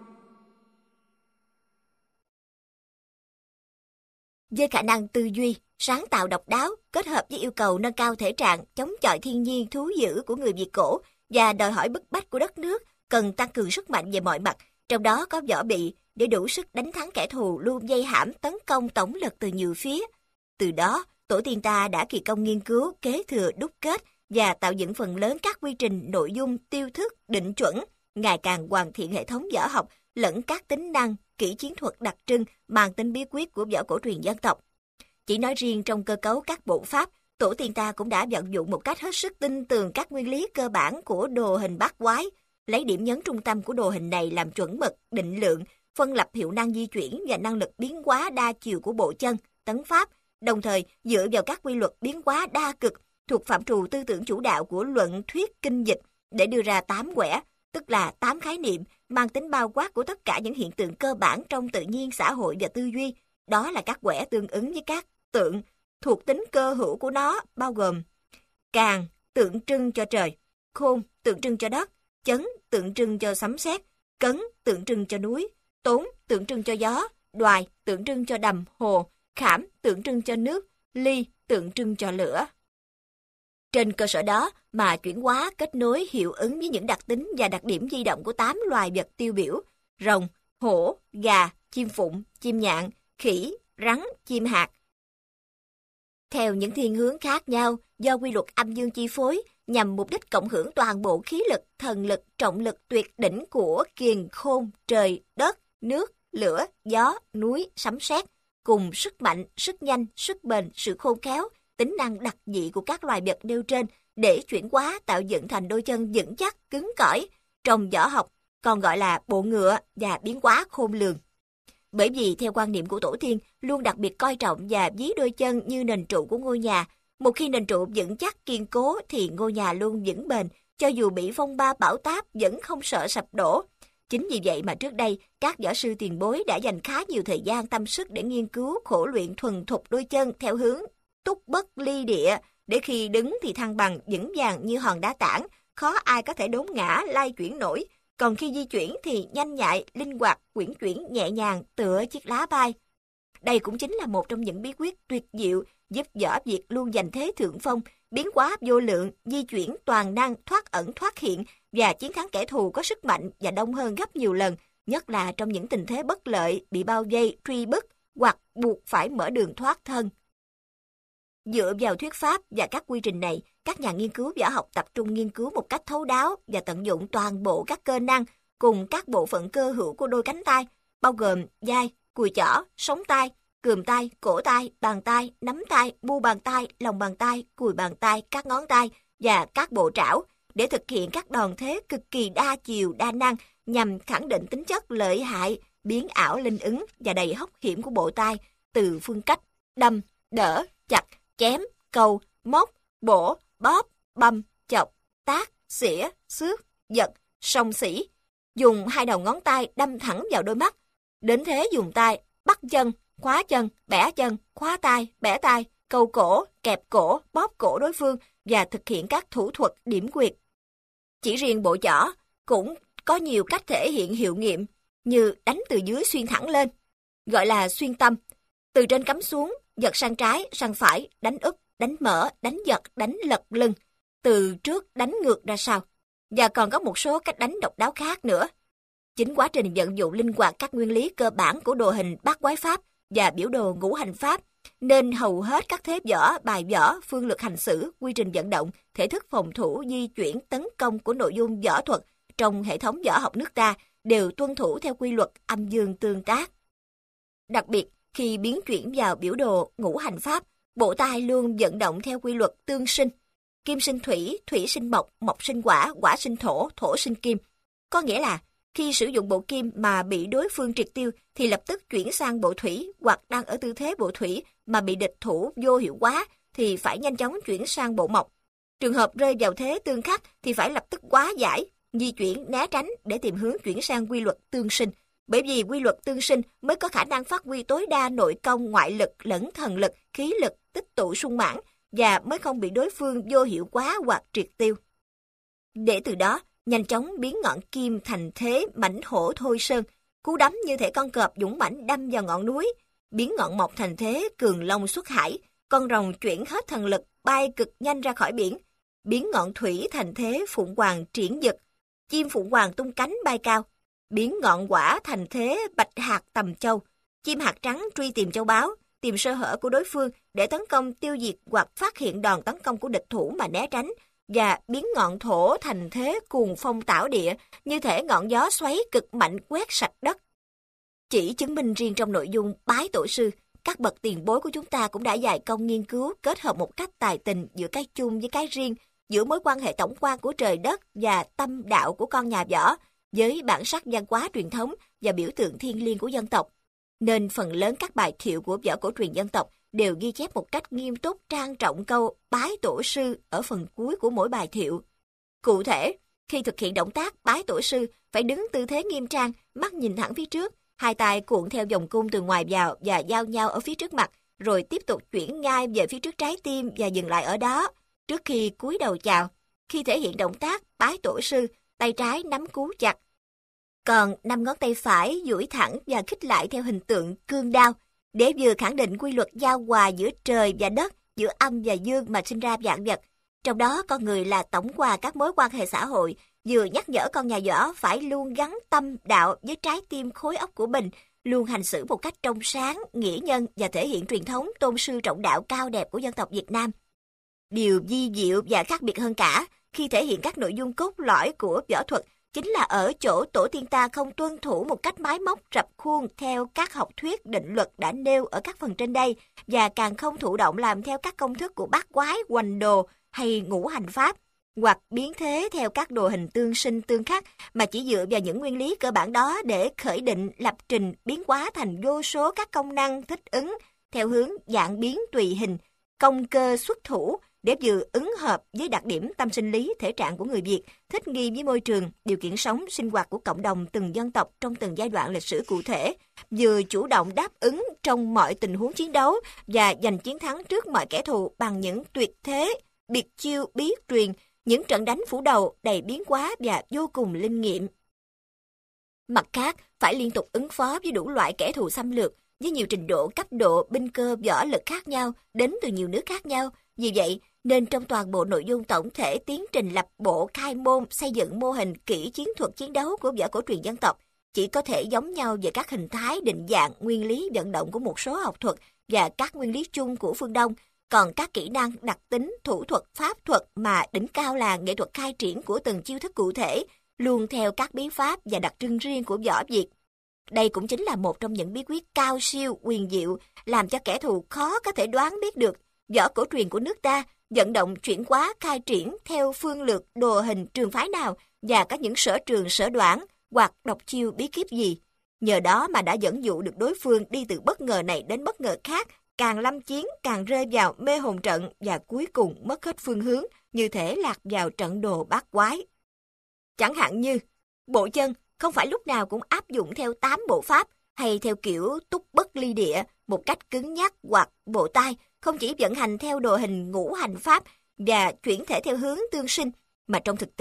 Với khả năng tư duy, sáng tạo độc đáo, kết hợp với yêu cầu nâng cao thể trạng, chống chọi thiên nhiên thú dữ của người Việt cổ và đòi hỏi bức bách của đất nước, cần tăng cường sức mạnh về mọi mặt, trong đó có võ bị, để đủ sức đánh thắng kẻ thù luôn dây hãm tấn công tổng lực từ nhiều phía. Từ đó, tổ tiên ta đã kỳ công nghiên cứu, kế thừa, đúc kết và tạo dựng phần lớn các quy trình, nội dung, tiêu thức, định chuẩn, ngày càng hoàn thiện hệ thống võ học lẫn các tính năng, kỹ chiến thuật đặc trưng mang tính bí quyết của võ cổ truyền dân tộc. Chỉ nói riêng trong cơ cấu các bộ pháp, tổ tiên ta cũng đã vận dụng một cách hết sức tinh tường các nguyên lý cơ bản của đồ hình bát quái, lấy điểm nhấn trung tâm của đồ hình này làm chuẩn mực, định lượng, phân lập hiệu năng di chuyển và năng lực biến hóa đa chiều của bộ chân, tấn pháp, đồng thời dựa vào các quy luật biến hóa đa cực thuộc phạm trù tư tưởng chủ đạo của luận thuyết kinh dịch để đưa ra 8 quẻ, tức là 8 khái niệm mang tính bao quát của tất cả những hiện tượng cơ bản trong tự nhiên, xã hội và tư duy. Đó là các quẻ tương ứng với các tượng thuộc tính cơ hữu của nó, bao gồm càn tượng trưng cho trời, khôn tượng trưng cho đất, chấn tượng trưng cho sấm sét, cấn tượng trưng cho núi, tốn tượng trưng cho gió, đoài tượng trưng cho đầm, hồ, khảm tượng trưng cho nước, ly tượng trưng cho lửa. Trên cơ sở đó mà chuyển hóa, kết nối, hiệu ứng với những đặc tính và đặc điểm di động của 8 loài vật tiêu biểu: rồng, hổ, gà, chim phụng, chim nhạn, khỉ, rắn, chim hạt. Theo những thiên hướng khác nhau, do quy luật âm dương chi phối, nhằm mục đích cộng hưởng toàn bộ khí lực, thần lực, trọng lực tuyệt đỉnh của kiền khôn, trời, đất, nước, lửa, gió, núi, sấm sét, cùng sức mạnh, sức nhanh, sức bền, sự khôn khéo, tính năng đặc dị của các loài vật nêu trên để chuyển hóa, tạo dựng thành đôi chân vững chắc, cứng cỏi, trong võ học còn gọi là bộ ngựa, và biến hóa khôn lường. Bởi vì theo quan niệm của tổ tiên luôn đặc biệt coi trọng và ví đôi chân như nền trụ của ngôi nhà. Một khi nền trụ vững chắc kiên cố thì ngôi nhà luôn vững bền, cho dù bị phong ba bão táp vẫn không sợ sập đổ. Chính vì vậy mà trước đây các võ sư tiền bối đã dành khá nhiều thời gian tâm sức để nghiên cứu, khổ luyện thuần thục đôi chân theo hướng túc bất ly địa, để khi đứng thì thăng bằng vững vàng như hòn đá tảng, khó ai có thể đốn ngã lay chuyển nổi. Còn khi di chuyển thì nhanh nhạy, linh hoạt, quyển chuyển nhẹ nhàng tựa chiếc lá bay. Đây cũng chính là một trong những bí quyết tuyệt diệu giúp võ Việt luôn giành thế thượng phong, biến hóa vô lượng, di chuyển toàn năng, thoát ẩn thoát hiện và chiến thắng kẻ thù có sức mạnh và đông hơn gấp nhiều lần, nhất là trong những tình thế bất lợi, bị bao vây, truy bức hoặc buộc phải mở đường thoát thân. Dựa vào thuyết pháp và các quy trình này, các nhà nghiên cứu võ học tập trung nghiên cứu một cách thấu đáo và tận dụng toàn bộ các cơ năng cùng các bộ phận cơ hữu của đôi cánh tay, bao gồm vai, cùi chỏ, sống tay, cườm tay, cổ tay, bàn tay, nắm tay, mu bàn tay, lòng bàn tay, cùi bàn tay, các ngón tay và các bộ trảo để thực hiện các đòn thế cực kỳ đa chiều, đa năng nhằm khẳng định tính chất lợi hại, biến ảo linh ứng và đầy hóc hiểm của bộ tay, từ phương cách đâm, đỡ, chặt, chém, cầu, móc, bổ, bóp, băm, chọc, tát, xỉa, xước, giật, song xỉ. Dùng hai đầu ngón tay đâm thẳng vào đôi mắt. Đến thế dùng tay bắt chân, khóa chân, bẻ chân, khóa tay, bẻ tay, câu cổ, kẹp cổ, bóp cổ đối phương và thực hiện các thủ thuật điểm quyệt. Chỉ riêng bộ chỏ cũng có nhiều cách thể hiện hiệu nghiệm, như đánh từ dưới xuyên thẳng lên, gọi là xuyên tâm, từ trên cắm xuống, giật sang trái, sang phải, đánh úp, đánh mở, đánh giật, đánh lật lưng, từ trước đánh ngược ra sau. Và còn có một số cách đánh độc đáo khác nữa. Chính quá trình vận dụng linh hoạt các nguyên lý cơ bản của đồ hình bát quái pháp và biểu đồ ngũ hành pháp, nên hầu hết các thế võ, bài võ, phương lực hành xử, quy trình vận động, thể thức phòng thủ, di chuyển, tấn công của nội dung võ thuật trong hệ thống võ học nước ta đều tuân thủ theo quy luật âm dương tương tác. Đặc biệt, khi biến chuyển vào biểu đồ ngũ hành pháp, bộ tay luôn vận động theo quy luật tương sinh. Kim sinh thủy, thủy sinh mộc, mộc sinh hỏa, hỏa sinh thổ, thổ sinh kim. Có nghĩa là khi sử dụng bộ kim mà bị đối phương triệt tiêu thì lập tức chuyển sang bộ thủy, hoặc đang ở tư thế bộ thủy mà bị địch thủ vô hiệu quá thì phải nhanh chóng chuyển sang bộ mộc. Trường hợp rơi vào thế tương khắc thì phải lập tức hóa giải, di chuyển, né tránh để tìm hướng chuyển sang quy luật tương sinh. Bởi vì quy luật tương sinh mới có khả năng phát huy tối đa nội công ngoại lực lẫn thần lực, khí lực, tích tụ sung mãn và mới không bị đối phương vô hiệu hóa hoặc triệt tiêu. Để từ đó, nhanh chóng biến ngọn kim thành thế mãnh hổ thôi sơn, cú đấm như thể con cọp dũng mãnh đâm vào ngọn núi, biến ngọn mộc thành thế cường long xuất hải, con rồng chuyển hết thần lực bay cực nhanh ra khỏi biển, biến ngọn thủy thành thế phụng hoàng triển dực, chim phụng hoàng tung cánh bay cao, biến ngọn hỏa thành thế bạch hạt tầm châu, chim hạt trắng truy tìm châu báu, tìm sơ hở của đối phương để tấn công tiêu diệt hoặc phát hiện đòn tấn công của địch thủ mà né tránh, và biến ngọn thổ thành thế cuồng phong tảo địa, như thể ngọn gió xoáy cực mạnh quét sạch đất. Chỉ chứng minh riêng trong nội dung bái tổ sư, các bậc tiền bối của chúng ta cũng đã dày công nghiên cứu kết hợp một cách tài tình giữa cái chung với cái riêng, giữa mối quan hệ tổng quan của trời đất và tâm đạo của con nhà võ, với bản sắc văn hóa truyền thống và biểu tượng thiêng liêng của dân tộc. Nên phần lớn các bài thiệu của võ cổ truyền dân tộc đều ghi chép một cách nghiêm túc trang trọng câu bái tổ sư ở phần cuối của mỗi bài thiệu. Cụ thể, khi thực hiện động tác bái tổ sư phải đứng tư thế nghiêm trang, mắt nhìn thẳng phía trước, hai tay cuộn theo vòng cung từ ngoài vào và giao nhau ở phía trước mặt, rồi tiếp tục chuyển ngay về phía trước trái tim và dừng lại ở đó, trước khi cúi đầu chào. Khi thể hiện động tác bái tổ sư, tay trái nắm cú chặt, còn 5 ngón tay phải duỗi thẳng và khích lại theo hình tượng cương đao, để vừa khẳng định quy luật giao hòa giữa trời và đất, giữa âm và dương mà sinh ra vạn vật. Trong đó con người là tổng hòa các mối quan hệ xã hội, vừa nhắc nhở con nhà võ phải luôn gắn tâm đạo với trái tim khối óc của mình, luôn hành xử một cách trong sáng, nghĩa nhân và thể hiện truyền thống tôn sư trọng đạo cao đẹp của dân tộc Việt Nam. Điều vi diệu và khác biệt hơn cả khi thể hiện các nội dung cốt lõi của võ thuật chính là ở chỗ tổ tiên ta không tuân thủ một cách máy móc rập khuôn theo các học thuyết định luật đã nêu ở các phần trên đây, và càng không thụ động làm theo các công thức của bát quái, hoành đồ hay ngũ hành pháp, hoặc biến thế theo các đồ hình tương sinh tương khắc, mà chỉ dựa vào những nguyên lý cơ bản đó để khởi định, lập trình, biến hóa thành vô số các công năng thích ứng theo hướng dạng biến tùy hình, công cơ xuất thủ, để vừa ứng hợp với đặc điểm tâm sinh lý thể trạng của người Việt, thích nghi với môi trường, điều kiện sống, sinh hoạt của cộng đồng từng dân tộc trong từng giai đoạn lịch sử cụ thể, vừa chủ động đáp ứng trong mọi tình huống chiến đấu và giành chiến thắng trước mọi kẻ thù bằng những tuyệt thế, biệt chiêu bí truyền, những trận đánh phủ đầu đầy biến hóa và vô cùng linh nghiệm. Mặt khác, phải liên tục ứng phó với đủ loại kẻ thù xâm lược, với nhiều trình độ, cấp độ, binh cơ, võ lực khác nhau, đến từ nhiều nước khác nhau. Vì vậy, nên trong toàn bộ nội dung tổng thể tiến trình lập bộ khai môn, xây dựng mô hình kỹ chiến thuật chiến đấu của võ cổ truyền dân tộc chỉ có thể giống nhau về các hình thái, định dạng, nguyên lý vận động của một số học thuật và các nguyên lý chung của phương Đông. Còn các kỹ năng, đặc tính, thủ thuật, pháp thuật mà đỉnh cao là nghệ thuật khai triển của từng chiêu thức cụ thể, luôn theo các bí pháp và đặc trưng riêng của võ Việt. Đây cũng chính là một trong những bí quyết cao siêu, huyền diệu, làm cho kẻ thù khó có thể đoán biết được võ cổ truyền của nước ta vận động chuyển hóa khai triển theo phương lược đồ hình trường phái nào và có những sở trường sở đoản hoặc độc chiêu bí kíp gì. Nhờ đó mà đã dẫn dụ được đối phương đi từ bất ngờ này đến bất ngờ khác, càng lâm chiến càng rơi vào mê hồn trận và cuối cùng mất hết phương hướng, như thể lạc vào trận đồ bát quái. Chẳng hạn như bộ chân không phải lúc nào cũng áp dụng theo 8 bộ pháp hay theo kiểu túc bất ly địa một cách cứng nhắc, hoặc bộ tay không chỉ vận hành theo đồ hình ngũ hành pháp và chuyển thể theo hướng tương sinh, mà trong thực tế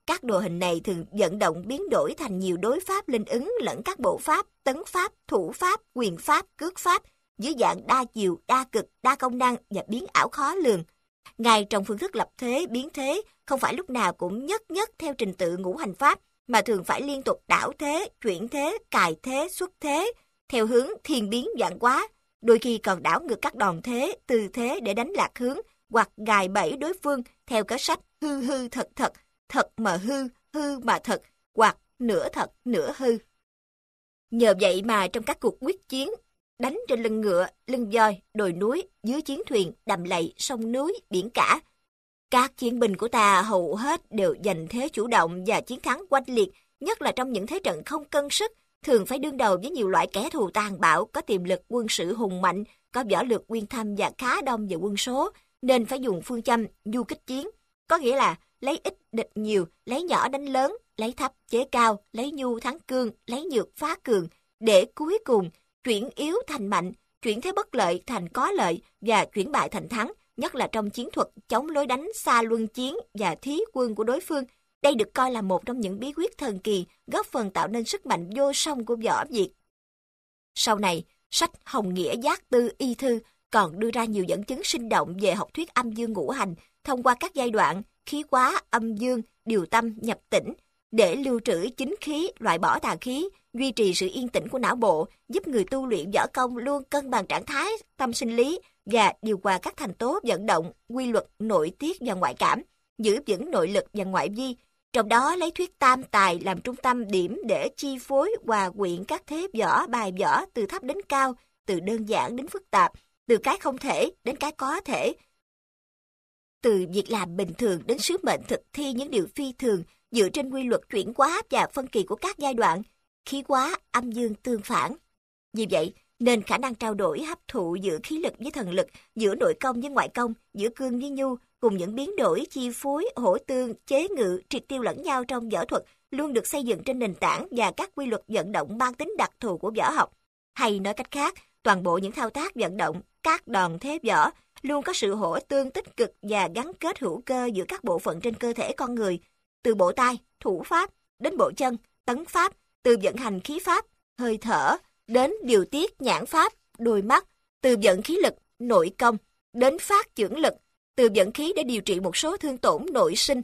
Các đồ hình này thường vận động biến đổi thành nhiều đối pháp linh ứng lẫn các bộ pháp, tấn pháp, thủ pháp, quyền pháp, cước pháp dưới dạng đa chiều, đa cực, đa công năng và biến ảo khó lường. Ngay trong phương thức lập thế, biến thế, không phải lúc nào cũng nhất nhất theo trình tự ngũ hành pháp, mà thường phải liên tục đảo thế, chuyển thế, cài thế, xuất thế, theo hướng thiên biến vạn hóa. Đôi khi còn đảo ngược các đòn thế, tư thế để đánh lạc hướng, hoặc gài bẫy đối phương theo cái sách hư hư thật thật, thật mà hư, hư mà thật, hoặc nửa thật, nửa hư. Nhờ vậy mà trong các cuộc quyết chiến, đánh trên lưng ngựa, lưng voi, đồi núi, dưới chiến thuyền, đầm lầy, sông núi, biển cả, các chiến binh của ta hầu hết đều giành thế chủ động và chiến thắng oanh liệt, nhất là trong những thế trận không cân sức, thường phải đương đầu với nhiều loại kẻ thù tàn bạo, có tiềm lực quân sự hùng mạnh, có võ lược uyên thâm và khá đông về quân số, nên phải dùng phương châm du kích chiến, có nghĩa là lấy ít địch nhiều, lấy nhỏ đánh lớn, lấy thấp chế cao, lấy nhu thắng cương, lấy nhược phá cường, để cuối cùng chuyển yếu thành mạnh, chuyển thế bất lợi thành có lợi và chuyển bại thành thắng, nhất là trong chiến thuật chống lối đánh xa luân chiến và thí quân của đối phương. Đây được coi là một trong những bí quyết thần kỳ góp phần tạo nên sức mạnh vô song của võ Việt. Sau này, sách Hồng Nghĩa Giác Tư Y Thư còn đưa ra nhiều dẫn chứng sinh động về học thuyết âm dương ngũ hành thông qua các giai đoạn khí hóa, âm dương, điều tâm, nhập tĩnh, để lưu trữ chính khí, loại bỏ tà khí, duy trì sự yên tĩnh của não bộ, giúp người tu luyện võ công luôn cân bằng trạng thái tâm sinh lý và điều hòa các thành tố vận động, quy luật nội tiết và ngoại cảm, giữ vững nội lực và ngoại vi. Trong đó lấy thuyết tam tài làm trung tâm điểm để chi phối hòa quyện các thế võ, bài võ từ thấp đến cao, từ đơn giản đến phức tạp, từ cái không thể đến cái có thể, từ việc làm bình thường đến sứ mệnh thực thi những điều phi thường, dựa trên quy luật chuyển hóa và phân kỳ của các giai đoạn, khí hóa, âm dương tương phản. Vì vậy, nên khả năng trao đổi hấp thụ giữa khí lực với thần lực, giữa nội công với ngoại công, giữa cương với nhu, cùng những biến đổi, chi phối, hỗ tương, chế ngự, triệt tiêu lẫn nhau trong võ thuật luôn được xây dựng trên nền tảng và các quy luật vận động mang tính đặc thù của võ học. Hay nói cách khác, toàn bộ những thao tác vận động, các đòn thế võ luôn có sự hỗ tương tích cực và gắn kết hữu cơ giữa các bộ phận trên cơ thể con người, từ bộ tay, thủ pháp, đến bộ chân, tấn pháp, từ vận hành khí pháp, hơi thở, đến điều tiết nhãn pháp, đôi mắt, từ vận khí lực, nội công, đến phát chưởng lực, từ vận khí để điều trị một số thương tổn nội sinh,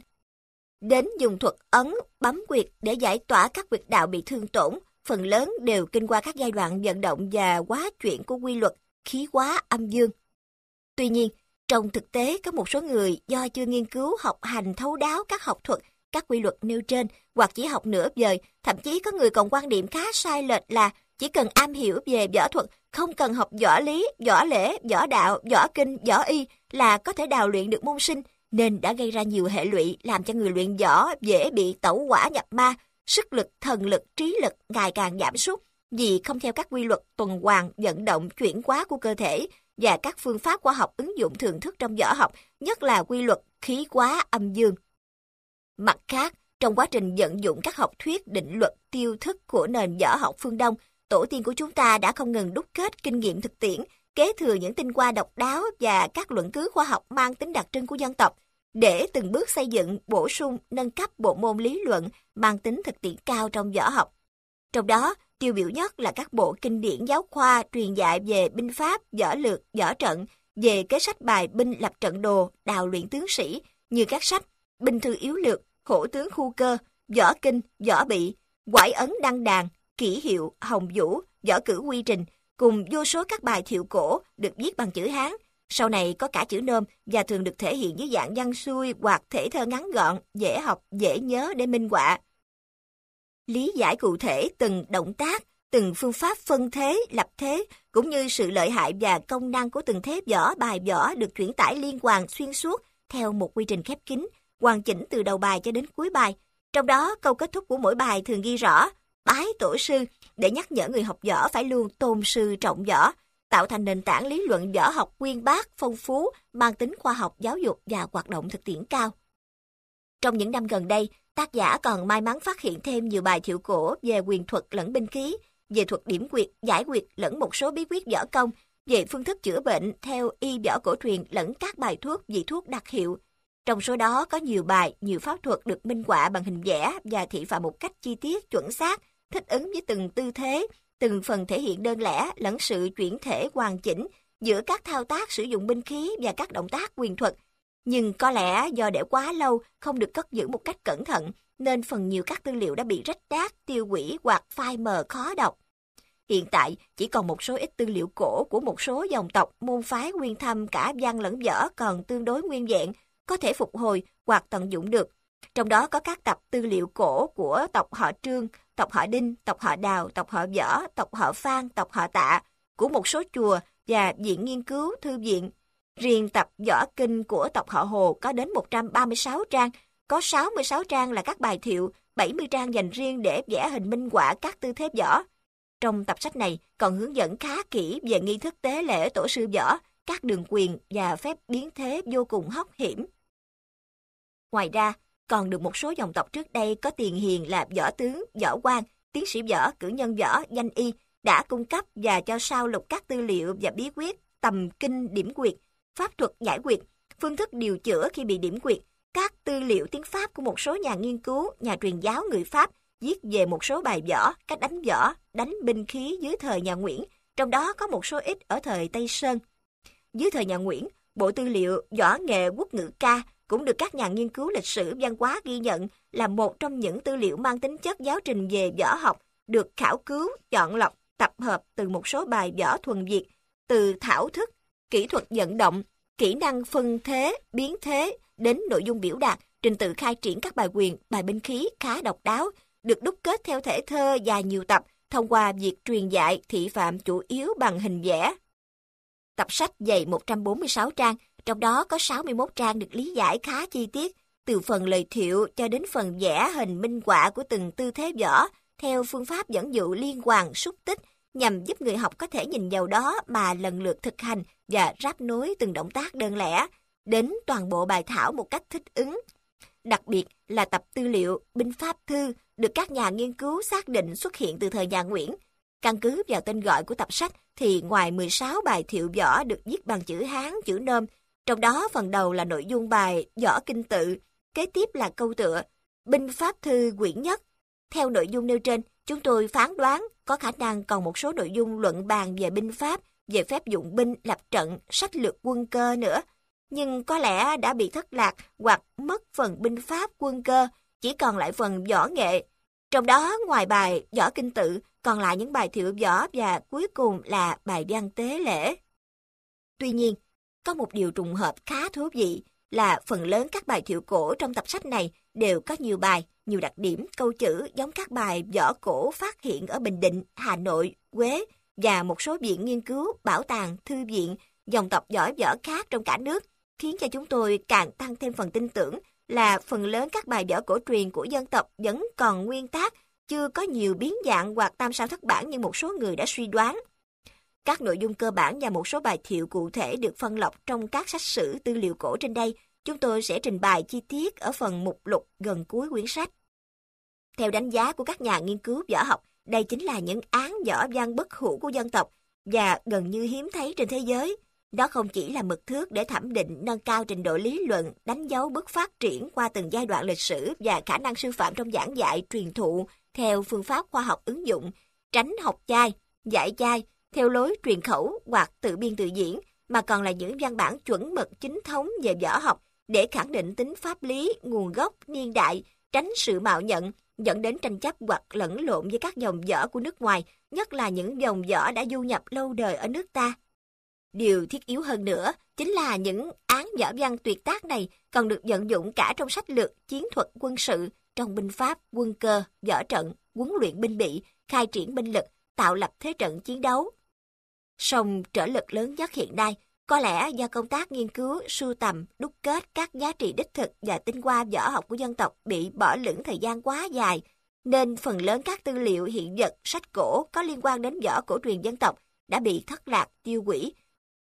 đến dùng thuật ấn, bấm quyệt để giải tỏa các huyệt đạo bị thương tổn, phần lớn đều kinh qua các giai đoạn vận động và hóa chuyển của quy luật, khí hóa âm dương. Tuy nhiên, trong thực tế có một số người do chưa nghiên cứu học hành thấu đáo các học thuật, các quy luật nêu trên, hoặc chỉ học nửa vời, thậm chí có người còn quan điểm khá sai lệch là chỉ cần am hiểu về võ thuật, không cần học võ lý, võ lễ, võ đạo, võ kinh, võ y là có thể đào luyện được môn sinh, nên đã gây ra nhiều hệ lụy làm cho người luyện võ dễ bị tẩu hỏa nhập ma, sức lực, thần lực, trí lực ngày càng giảm sút vì không theo các quy luật tuần hoàn, vận động, chuyển hóa của cơ thể và các phương pháp khoa học ứng dụng thường thức trong võ học, nhất là quy luật khí hóa âm dương. Mặt khác, trong quá trình vận dụng các học thuyết định luật tiêu thức của nền võ học phương Đông, tổ tiên của chúng ta đã không ngừng đúc kết kinh nghiệm thực tiễn, kế thừa những tinh hoa độc đáo và các luận cứ khoa học mang tính đặc trưng của dân tộc, để từng bước xây dựng, bổ sung, nâng cấp bộ môn lý luận mang tính thực tiễn cao trong võ học. Trong đó, tiêu biểu nhất là các bộ kinh điển giáo khoa truyền dạy về binh pháp, võ lược, võ trận, về kế sách bài binh lập trận đồ, đào luyện tướng sĩ, như các sách Binh thư yếu lược, Hổ tướng khu cơ, Võ kinh, Võ bị, Quải ấn đăng đàn, Kỷ hiệu, Hồng vũ, Võ cử quy trình, cùng vô số các bài thiệu cổ được viết bằng chữ Hán, sau này có cả chữ Nôm và thường được thể hiện dưới dạng văn xuôi hoặc thể thơ ngắn gọn, dễ học, dễ nhớ để minh họa. Lý giải cụ thể từng động tác, từng phương pháp phân thế, lập thế, cũng như sự lợi hại và công năng của từng thế võ, bài võ được chuyển tải liên hoàn xuyên suốt theo một quy trình khép kín, hoàn chỉnh từ đầu bài cho đến cuối bài. Trong đó, câu kết thúc của mỗi bài thường ghi rõ bái tổ sư để nhắc nhở người học võ phải luôn tôn sư trọng võ, tạo thành nền tảng lý luận võ học uyên bác, phong phú, mang tính khoa học, giáo dục và hoạt động thực tiễn cao. Trong những năm gần đây, tác giả còn may mắn phát hiện thêm nhiều bài thiệu cổ về quyền thuật lẫn binh khí, về thuật điểm quyệt, giải quyệt lẫn một số bí quyết võ công, về phương thức chữa bệnh theo y võ cổ truyền lẫn các bài thuốc, vị thuốc đặc hiệu. Trong số đó có nhiều bài, nhiều pháp thuật được minh họa bằng hình vẽ và thị phạm một cách chi tiết, chuẩn xác, thích ứng với từng tư thế, từng phần thể hiện đơn lẻ lẫn sự chuyển thể hoàn chỉnh giữa các thao tác sử dụng binh khí và các động tác quyền thuật. Nhưng có lẽ do để quá lâu không được cất giữ một cách cẩn thận, nên phần nhiều các tư liệu đã bị rách nát, tiêu hủy hoặc phai mờ khó đọc. Hiện tại, chỉ còn một số ít tư liệu cổ của một số dòng tộc, môn phái nguyên thâm cả văn lẫn võ còn tương đối nguyên vẹn, có thể phục hồi hoặc tận dụng được. Trong đó có các tập tư liệu cổ của tộc họ Trương, tộc họ Đinh, tộc họ Đào, tộc họ Võ, tộc họ Phan, tộc họ Tạ, của một số chùa và viện nghiên cứu, thư viện. Riêng tập võ kinh của tộc họ Hồ có đến 136 trang, có 66 trang là các bài thiệu, 70 trang dành riêng để vẽ hình minh họa các tư thế võ. Trong tập sách này còn hướng dẫn khá kỹ về nghi thức tế lễ tổ sư võ, các đường quyền và phép biến thế vô cùng hóc hiểm. Ngoài ra, còn được một số dòng tộc trước đây có tiền hiền là võ tướng, võ quan, tiến sĩ võ, cử nhân võ, danh y đã cung cấp và cho sao lục các tư liệu và bí quyết, tầm kinh điểm quyệt, pháp thuật giải quyệt, phương thức điều chữa khi bị điểm quyệt, các tư liệu tiếng Pháp của một số nhà nghiên cứu, nhà truyền giáo người Pháp viết về một số bài võ, cách đánh võ, đánh binh khí dưới thời nhà Nguyễn, trong đó có một số ít ở thời Tây Sơn. Dưới thời nhà Nguyễn, bộ tư liệu Võ nghệ quốc ngữ ca cũng được các nhà nghiên cứu lịch sử văn hóa ghi nhận là một trong những tư liệu mang tính chất giáo trình về võ học, được khảo cứu, chọn lọc, tập hợp từ một số bài võ thuần Việt, từ thảo thức, kỹ thuật vận động, kỹ năng phân thế, biến thế, đến nội dung biểu đạt, trình tự khai triển các bài quyền, bài binh khí khá độc đáo, được đúc kết theo thể thơ dài nhiều tập thông qua việc truyền dạy thị phạm chủ yếu bằng hình vẽ. Tập sách dày 146 trang, trong đó có 61 trang được lý giải khá chi tiết, từ phần lời thiệu cho đến phần vẽ hình minh họa của từng tư thế võ, theo phương pháp dẫn dụ liên hoàn xúc tích, nhằm giúp người học có thể nhìn vào đó mà lần lượt thực hành và ráp nối từng động tác đơn lẻ, đến toàn bộ bài thảo một cách thích ứng. Đặc biệt là tập tư liệu Binh Pháp Thư được các nhà nghiên cứu xác định xuất hiện từ thời nhà Nguyễn. Căn cứ vào tên gọi của tập sách thì ngoài 16 bài thiệu võ được viết bằng chữ Hán, chữ Nôm, trong đó phần đầu là nội dung bài Võ Kinh Tự, kế tiếp là câu tựa Binh Pháp Thư quyển nhất. Theo nội dung nêu trên, chúng tôi phán đoán có khả năng còn một số nội dung luận bàn về binh pháp, về phép dụng binh, lập trận, sách lược quân cơ nữa. Nhưng có lẽ đã bị thất lạc hoặc mất phần binh pháp quân cơ, chỉ còn lại phần võ nghệ. Trong đó, ngoài bài Võ Kinh Tự, còn lại những bài thiệu võ và cuối cùng là bài văn tế lễ. Tuy nhiên, có một điều trùng hợp khá thú vị là phần lớn các bài thiệu cổ trong tập sách này đều có nhiều bài, nhiều đặc điểm, câu chữ giống các bài võ cổ phát hiện ở Bình Định, Hà Nội, Huế và một số viện nghiên cứu, bảo tàng, thư viện, dòng tộc giỏi võ khác trong cả nước, khiến cho chúng tôi càng tăng thêm phần tin tưởng là phần lớn các bài võ cổ truyền của dân tộc vẫn còn nguyên tác, chưa có nhiều biến dạng hoặc tam sao thất bản như một số người đã suy đoán. Các nội dung cơ bản và một số bài thiệu cụ thể được phân lọc trong các sách sử tư liệu cổ trên đây, chúng tôi sẽ trình bày chi tiết ở phần mục lục gần cuối quyển sách. Theo đánh giá của các nhà nghiên cứu võ học, đây chính là những án võ văn bất hủ của dân tộc và gần như hiếm thấy trên thế giới. Đó không chỉ là mực thước để thẩm định nâng cao trình độ lý luận, đánh dấu bước phát triển qua từng giai đoạn lịch sử và khả năng sư phạm trong giảng dạy, truyền thụ theo phương pháp khoa học ứng dụng, tránh học chai, dạy chai, theo lối truyền khẩu hoặc tự biên tự diễn, mà còn là những văn bản chuẩn mực chính thống về võ học để khẳng định tính pháp lý, nguồn gốc, niên đại, tránh sự mạo nhận, dẫn đến tranh chấp hoặc lẫn lộn với các dòng võ của nước ngoài, nhất là những dòng võ đã du nhập lâu đời ở nước ta. Điều thiết yếu hơn nữa chính là những án võ văn tuyệt tác này còn được vận dụng cả trong sách lược, chiến thuật quân sự, trong binh pháp, quân cơ, võ trận, huấn luyện binh bị, khai triển binh lực, tạo lập thế trận chiến đấu. Song trở lực lớn nhất hiện nay có lẽ do công tác nghiên cứu, sưu tầm, đúc kết các giá trị đích thực và tinh hoa võ học của dân tộc bị bỏ lửng thời gian quá dài, nên phần lớn các tư liệu hiện vật, sách cổ có liên quan đến võ cổ truyền dân tộc đã bị thất lạc, tiêu hủy,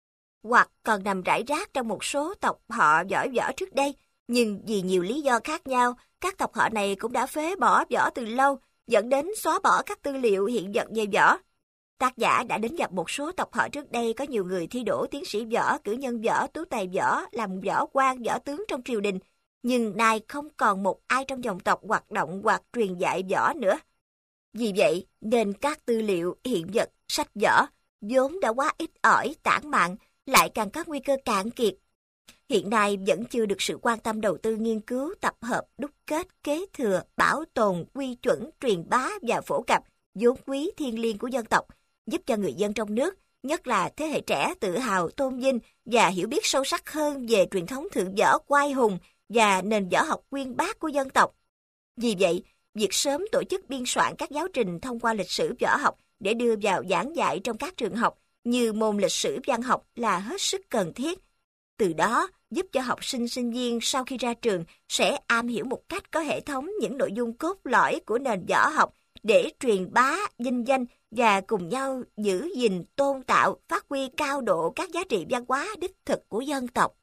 hoặc còn nằm rải rác trong một số tộc họ giỏi võ trước đây, nhưng vì nhiều lý do khác nhau, các tộc họ này cũng đã phế bỏ võ từ lâu, dẫn đến xóa bỏ các tư liệu hiện vật về võ. Tác giả đã đến gặp một số tộc họ trước đây có nhiều người thi đỗ tiến sĩ võ, cử nhân võ, tú tài võ, làm võ quan, võ tướng trong triều đình. Nhưng nay không còn một ai trong dòng tộc hoạt động hoặc truyền dạy võ nữa. Vì vậy, nên các tư liệu, hiện vật, sách võ vốn đã quá ít ỏi, tản mạn, lại càng có nguy cơ cạn kiệt. Hiện nay vẫn chưa được sự quan tâm đầu tư nghiên cứu, tập hợp, đúc kết, kế thừa, bảo tồn, quy chuẩn, truyền bá và phổ cập vốn quý thiêng liêng của dân tộc, giúp cho người dân trong nước, nhất là thế hệ trẻ tự hào, tôn vinh và hiểu biết sâu sắc hơn về truyền thống thượng võ oai hùng và nền võ học uyên bác của dân tộc. Vì vậy, việc sớm tổ chức biên soạn các giáo trình thông qua lịch sử võ học để đưa vào giảng dạy trong các trường học như môn lịch sử văn học là hết sức cần thiết. Từ đó, giúp cho học sinh sinh viên sau khi ra trường sẽ am hiểu một cách có hệ thống những nội dung cốt lõi của nền võ học để truyền bá, vinh danh và cùng nhau giữ gìn, tôn tạo, phát huy cao độ các giá trị văn hóa đích thực của dân tộc.